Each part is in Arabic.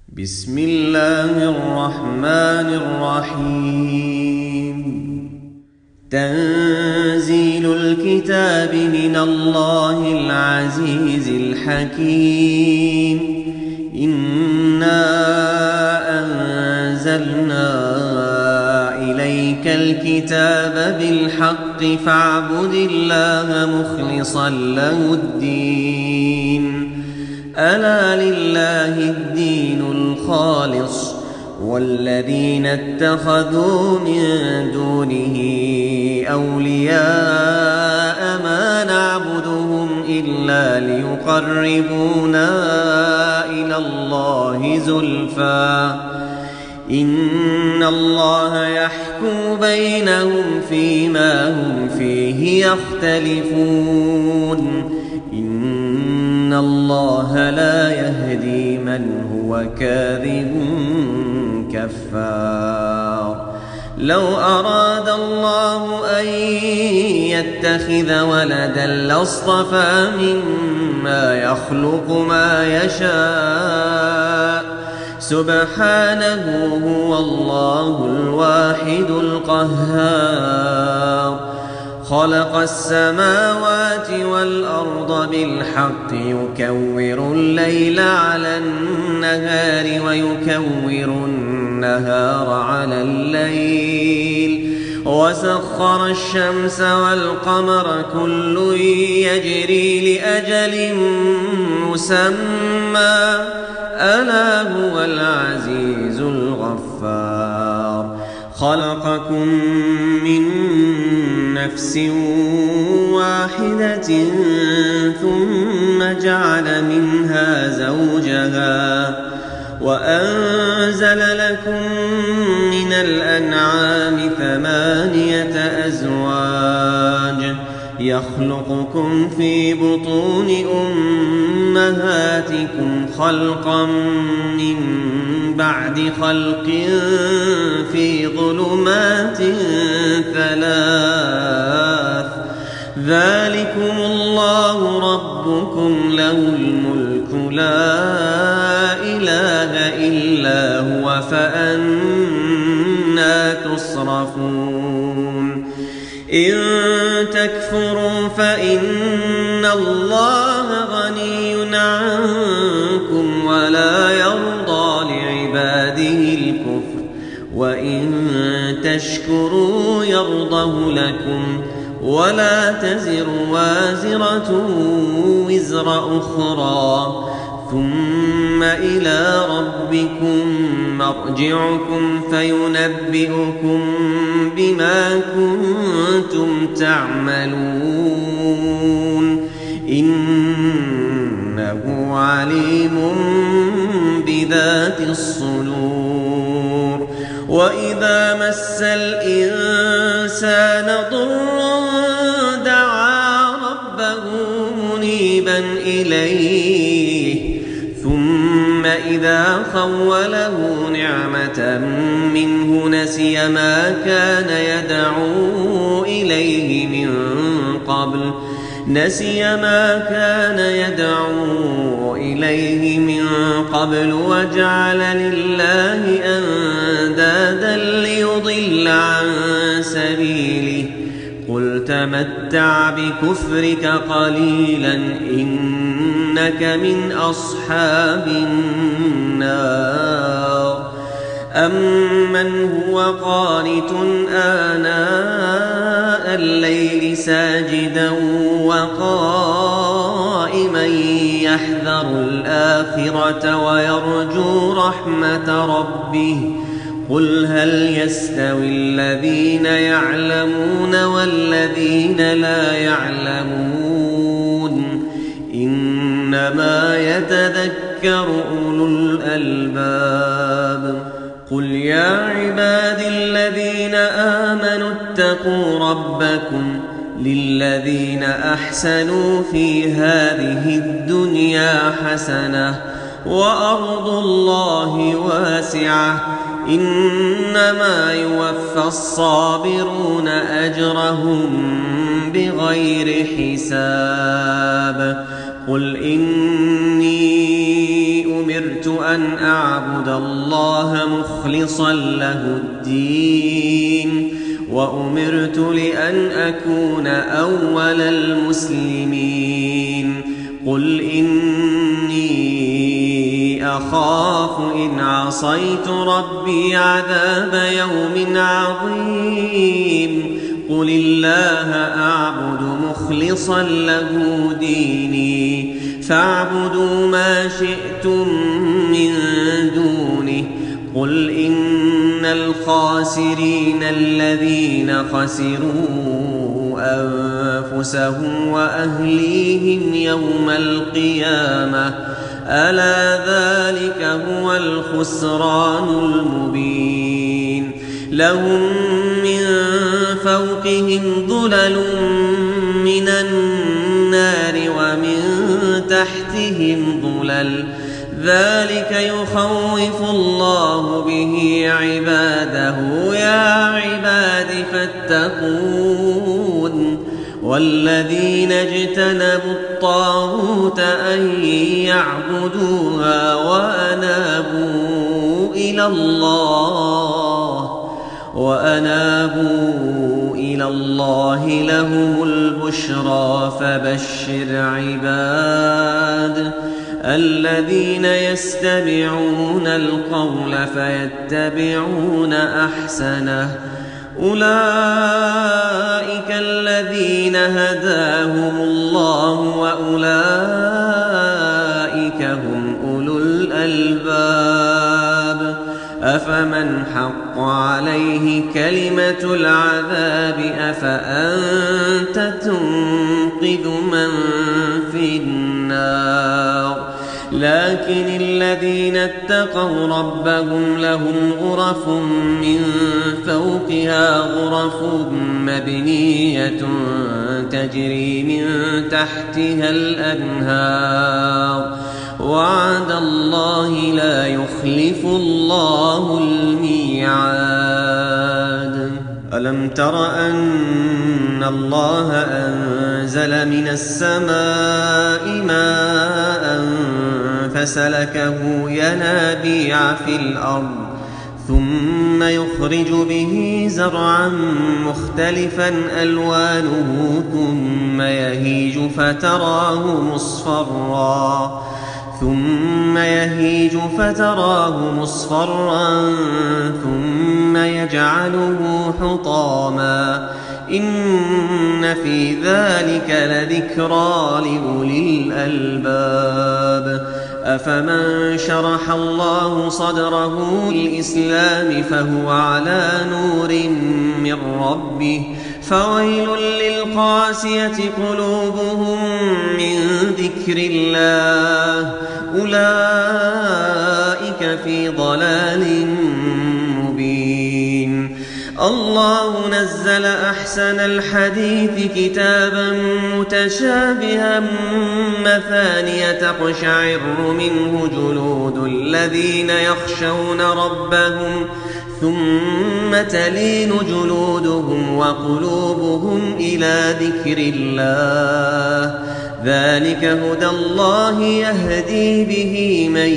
بسم الله الرحمن الرحيم. تنزيل الكتاب من الله العزيز الحكيم. إنا أنزلنا إليك الكتاب بالحق فاعبد الله مخلصا له الدين. ألا لله الدين الخالص والذين اتخذوا من دونه أولياء ما نعبدهم إلا ليقربونا إلى الله زلفى إن الله يحكم بينهم فيما هم فيه يختلفون. إن الله لا يهدي من هو كاذب كفار. لو أراد الله أن يتخذ ولدا لاصطفى مما يخلق ما يشاء سبحانه هو الله الواحد القهار. خلق السماوات والأرض بالحق يكور الليل على النهار ويكور النهار على الليل وسخر الشمس والقمر كل يجري لأجل مسمى ألا هو العزيز الغفار. خلقكم من نفس واحدة ثم جعل منها زوجها وأنزل لكم من الأنعام 8 أزواج يخلقكم في بطون أمهاتكم خلقا من بعد خلق في ظلمات 3 ذلكم الله ربكم له الملك لا إله إلا هو فأنى تصرفون. إن تكفروا فإن الله غني عنكم ولا يرضى لعباده الكفر وإن تشكروا يرضه لكم ولا تزر وازرة وزر أخرى ثم إلى ربكم مرجعكم فينبئكم بما كنتم تعملون. إنه عليم بذات الصدور. وإذا مس الإنسان ضر دعا ربه منيبا إليه ثم إذا خوله نعمة منه نسي ما كان يدعو إليه من قبل وجعل لله أندادا ليضل عن سبيله. قل تمتع بكفرك قليلا إنك من أصحاب النار. أمن هو قانت آناء الليل ساجدا وقائما يحذر الآخرة ويرجو رحمة ربه. قل هل يستوي الذين يعلمون والذين لا يعلمون إنما يتذكر أولو الألباب. قل يا عباد الذين آمنوا اتقوا ربكم للذين أحسنوا في هذه الدنيا حسنة وأرض الله واسعة إنما يوفى الصابرون أجرهم بغير حساب. قل إني أمرت أن أعبد الله مخلصا له الدين وأمرت لأن أكون أول المسلمين قل إني أخاف إن عصيت ربي عذاب يوم عظيم قل الله أعبد مخلصا له ديني فاعبدوا ما شئتم من دونه قل إن الخاسرين الذين خسروا أنفسهم وأهليهم يوم القيامة ألا ذلك هو الخسران المبين لهم من فوقهم ظلل من النار ومن تحتهم ظلل ذلك يخوف الله به عباده يا عباد فاتقون والذين اجتنبوا الطاغوت أن يعبدوها وأنابوا إلى الله لهم البشرى فبشر عباد الذين يستمعون القول فيتبعون أحسنه أولئك الذين هداهم الله وأولئك هم أولو الألباب أفمن حق عليه كلمة العذاب أفأنت تنقذ من في النار لكن الذين اتقوا ربهم لهم غرف من فوقها غرف مبنية تجري من تحتها الأنهار وعد الله لا يخلف الله الميعاد ألم تر أن الله أنزل من السماء ماء فسلكه ينابيع في الأرض ثم يخرج به زرعا مختلفا ألوانه ثم يهيج فتراه مصفرا ثم يجعله حطاما إن في ذلك لذكرى لأولي الألباب أفمن شرح الله صدره للإسلام فهو على نور من ربه فويل للقاسية قلوبهم من ذكر الله أولئك في ضلال مبين الله نزل أحسن الحديث كتابا متشابها مثانية تقشعر منه جلود الذين يخشون ربهم ثم تلين جلودهم وقلوبهم إلى ذكر الله ذلك هدى الله يهدي به من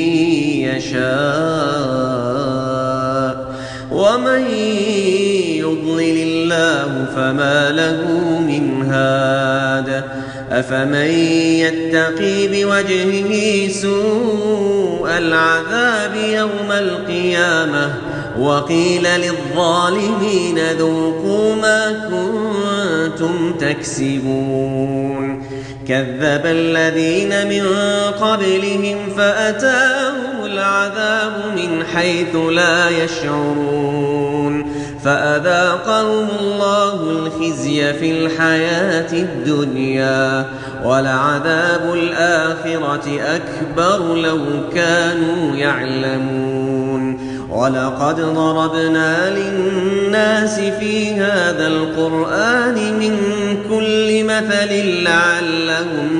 يشاء ومن يضلل الله فما له من هاد أفمن يتقي بوجهه سوء العذاب يوم القيامة وقيل للظالمين ذوقوا ما كنتم تكسبون كذب الذين من قبلهم فأتاهم العذاب من حيث لا يشعرون فأذاقهم الله الخزي في الحياة الدنيا ولعذاب الآخرة أكبر لو كانوا يعلمون ولقد ضربنا للناس في هذا القرآن من كل مثل لعلهم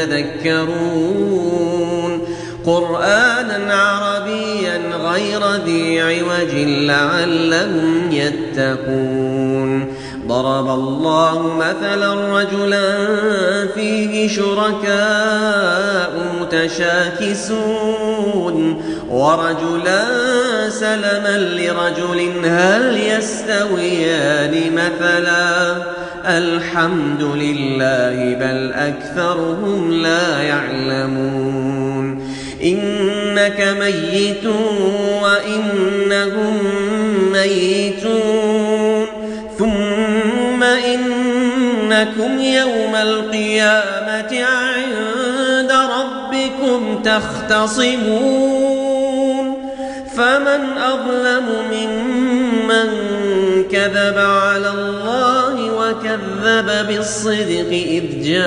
يتذكرون قرآنا عربيا غير ذي عوج لعلهم يتقون ضرب الله مثلا رجلا فيه شركاء متشاكسون ورجلا سلما لرجل هل يستويان مثلا الحمد لله بل أكثرهم لا يعلمون إنك ميت وإنهم ميتون ثم إنكم يوم القيامة عند ربكم تختصمون فمن أظلم ممن كذب على الله وكذب بالصدق إذ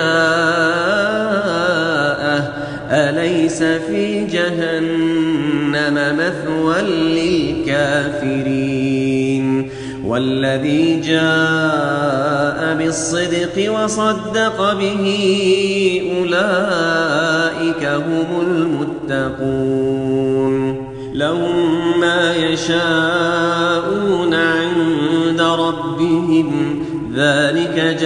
جاءه أليس في جهنم مثوى للكافرين والذي جاء بالصدق وصدق به أولئك هم المتقون لهم ما يشاءون عند ربهم ذلك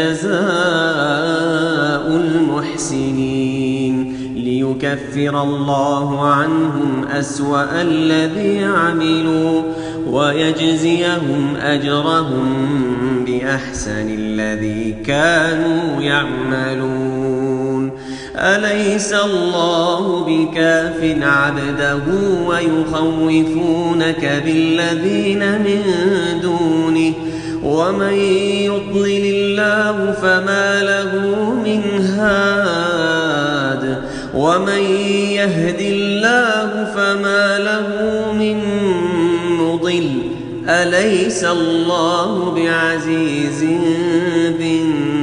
جزاء المحسنين ليكفر الله عنهم أسوأ الذي عملوا ويجزيهم أجرهم بأحسن الذي كانوا يعملون أليس الله بكاف عبده ويخوفونك بالذين من دونه ومن يضلل الله فما له من هاد ومن يهد الله فما له من مضل أليس الله بعزيز ذي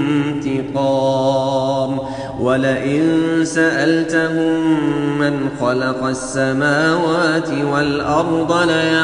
انتقام ولئن سألتهم من خلق السماوات والأرض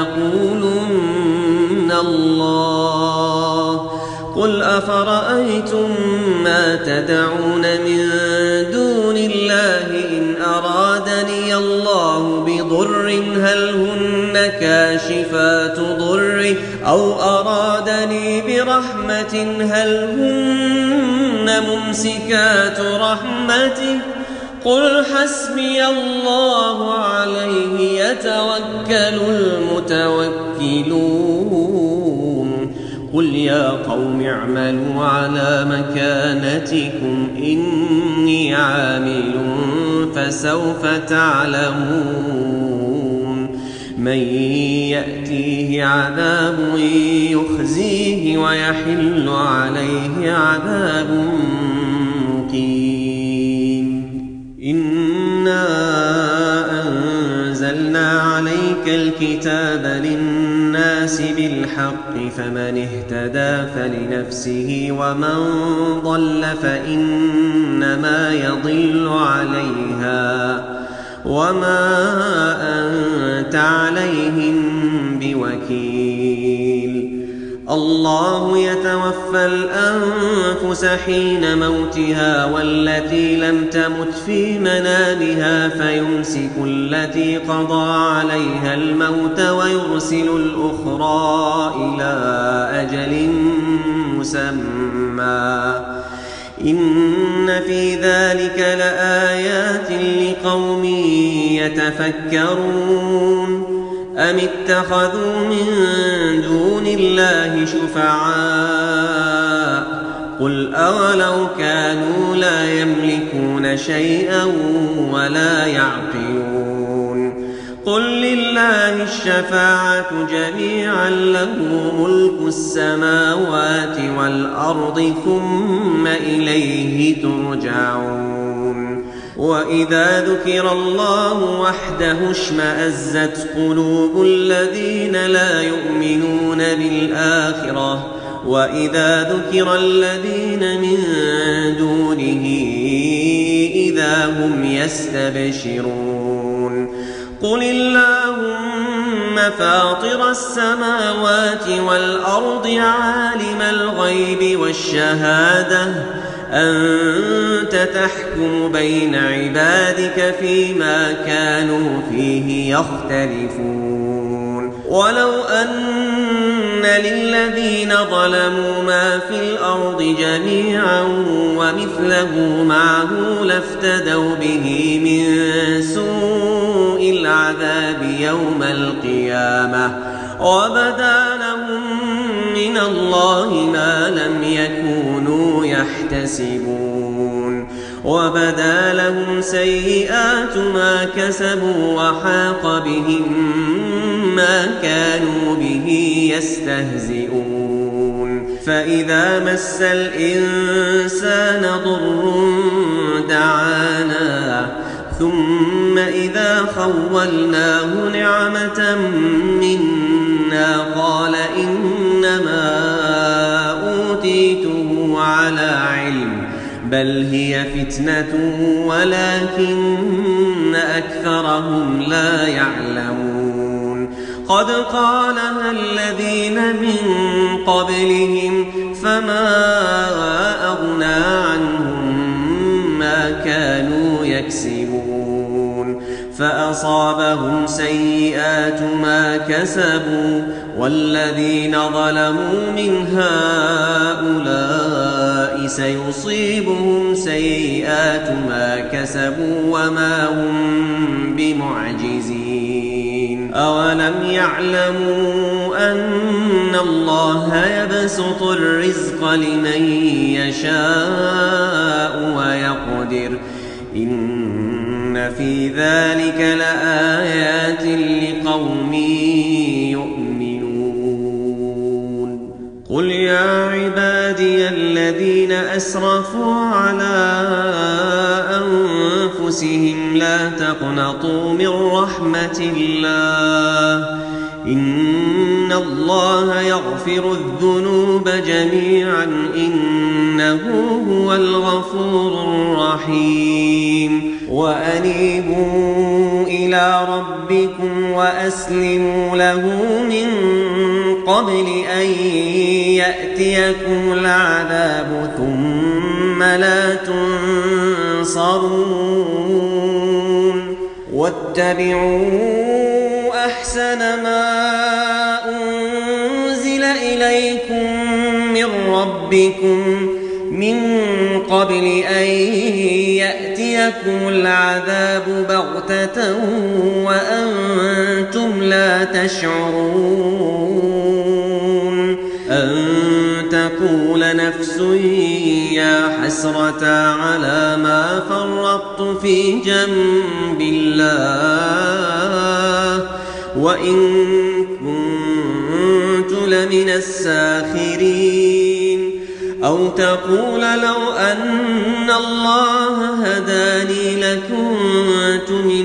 ليقولن الله قل أفرأيتم ما تدعون من دون الله إن أرادني الله بضر هل هن كاشفات ضره أو أرادني برحمة هل هن ممسكات رحمته قل حسبي الله عليه يتوكل المتوكلون قل يا قوم اعملوا على مكانتكم إني عامل فسوف تعلمون من يأتيه عذاب يخزيه ويحل عليه عذاب مقيم إنا أنزلنا عليك الكتاب للناس بالحق فمن اهتدى فلنفسه ومن ضل فإنما يضل عليها وما أنت عليهم بوكيل الله يتوفى الأنفس حين موتها والتي لم تمت في منامها فيمسك التي قضى عليها الموت ويرسل الأخرى إلى أجل مسمى إن في ذلك لآيات لقوم يتفكرون أم اتخذوا من دون الله شفعاء قل أولو كانوا لا يملكون شيئا ولا يعقلون قل لله الشفاعة جميعا له ملك السماوات والأرض ثم إليه ترجعون وإذا ذكر الله وحده اشمأزت قلوب الذين لا يؤمنون بالآخرة وإذا ذكر الذين من دونه إذا هم يستبشرون قل اللهم فاطر السماوات والأرض عالم الغيب والشهادة أنت تحكم بين عبادك فيما كانوا فيه يختلفون ولو أن للذين ظلموا ما في الأرض جميعا ومثله معه لافتدوا به من سوء العذاب يوم القيامة وبدا لهم من الله ما لم يكونوا يحتسبون وبدا لهم سيئات ما كسبوا وحاق بهم ما كانوا به يستهزئون فإذا مس الإنسان ضر دعانا ثم إذا خولناه نعمة منا قال إنما أوتيته على علم بل هي فتنة ولكن أكثرهم لا يعلمون قد قالها الذين من قبلهم فما أغنى عنهم ما كانوا يكسبون فأصابهم سيئات ما كسبوا والذين ظلموا من هؤلاء سيصيبهم سيئات ما كسبوا وما هم بمعجزين أولم يعلموا أن الله يبسط الرزق لمن يشاء ويقدر إن في ذلك لآيات لقوم يؤمنون قل يا عبادي الذين أسرفوا على أنفسهم لا تقنطوا من رحمة الله إن الله يغفر الذنوب جميعا إنه هو الغفور الرحيم وأنيبوا إلى ربكم وأسلموا له من قبل أن يأتيكم العذاب ثم لا تنصرون واتبعوا أحسن ما أنزل إليكم من ربكم من قبل أن يأتيكم العذاب بغتة وأنتم لا تشعرون أن تقول نفس يا حسرة على ما فرطت في جنب الله وإن كنت لمن الساخرين أو تقول لو أن الله هداني لكنت من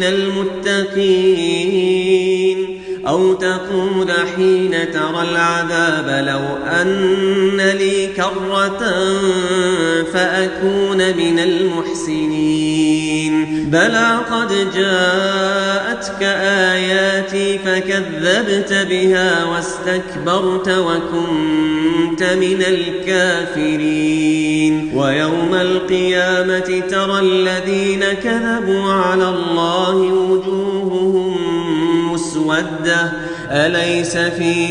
المتقين أو تقول حين ترى العذاب لو أن لي كرة فأكون من المحسنين بلى قد جاءتك آياتي فكذبت بها واستكبرت وكنت من الكافرين ويوم القيامة ترى الذين كذبوا على الله وجوههم مسودة أليس في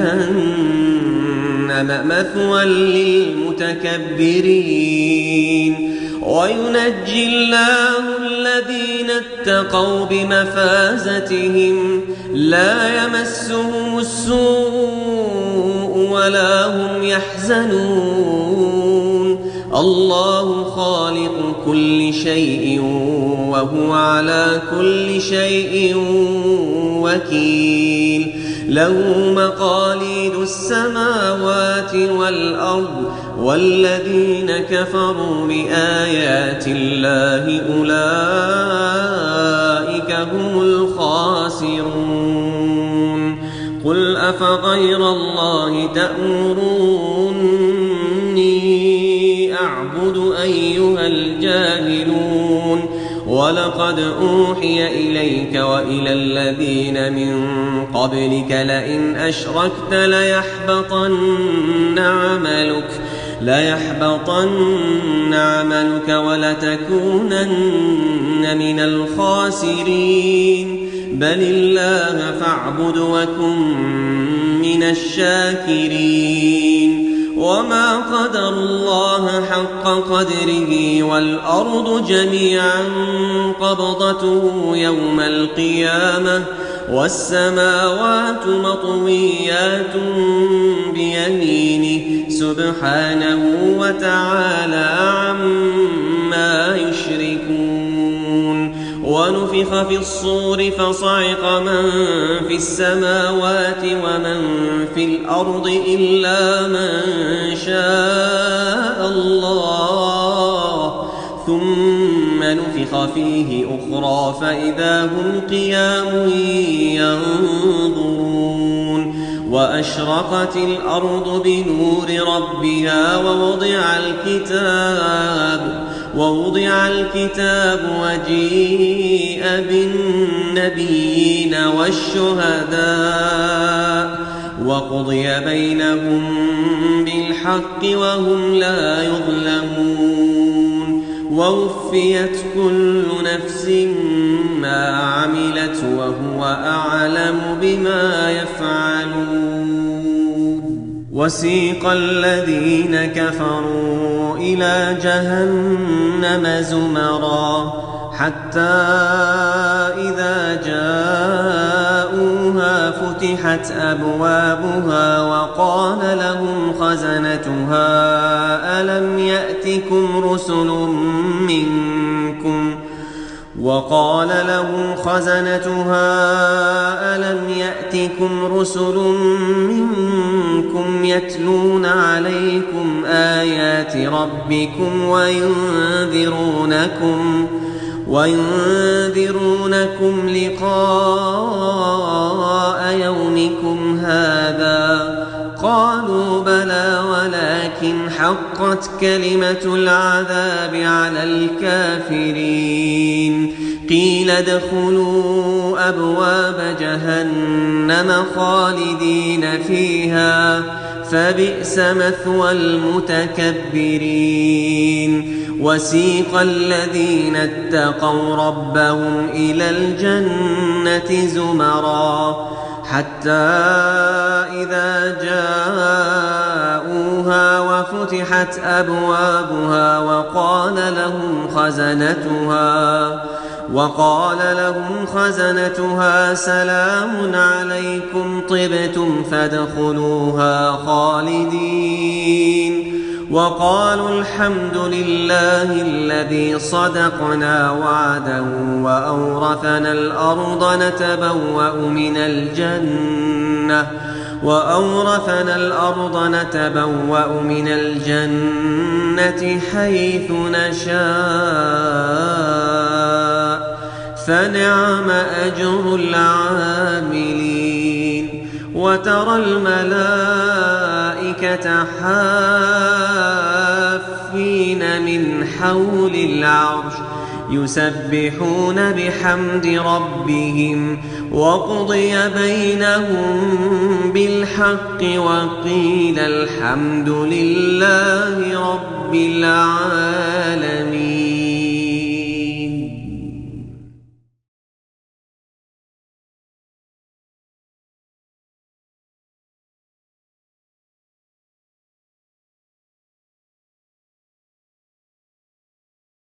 جهنم مثوى للمتكبرين وينجي الله الذين اتقوا بمفازتهم لا يمسهم السوء ولا هم يحزنون الله خالق كل شيء وهو على كل شيء وكيل له مقاليد السماوات والأرض والذين كفروا بآيات الله أولئك هم الخاسرون قل أفغير الله تأمروني أعبد أيها الجاهلون ولقد أوحي إليك وإلى الذين من قبلك لئن أشركت ليحبطن عملك ولتكونن من الخاسرين بل الله فاعبد وكن من الشاكرين وما قدر الله حق قدره والأرض جميعا قبضته يوم القيامة والسماوات مطويات بيمينه سبحانه وتعالى عما يشركون ونفخ في الصور فصعق من في السماوات ومن في الأرض إلا من شاء الله ثم نفخ فيه أخرى فإذا هم قيام ينظرون وأشرقت الأرض بنور ربها ووضع الكتاب وجيء بالنبيين والشهداء وقضي بينهم بالحق وهم لا يظلمون ووفيت كل نفس ما عملت وهو أعلم بما يفعلون وسيق الذين كفروا إلى جهنم زمرا حتى إذا جاءوها فتحت أبوابها وقال لهم خزنتها ألم يأتكم رسل منكم يتلون عليكم آيات ربكم وينذرونكم لقاء يومكم هذا قالوا بلى ولكن حقت كلمة العذاب على الكافرين قيل ادخلوا أبواب جهنم خالدين فيها فبئس مثوى المتكبرين وسيق الذين اتقوا ربهم إلى الجنة زمرا حتى إذا جاءوها وفتحت أبوابها وقال لهم خزنتها سلام عليكم طبتم فادخلوها خالدين وقالوا الحمد لله الذي صدقنا وعده وأورثنا الأرض نتبوأ من الجنة حيث نشاء فنعم أجر العاملين وترى الملائكة حافين من حول العرش يسبحون بحمد ربهم وقضي بينهم بالحق وقيل الحمد لله رب العالمين.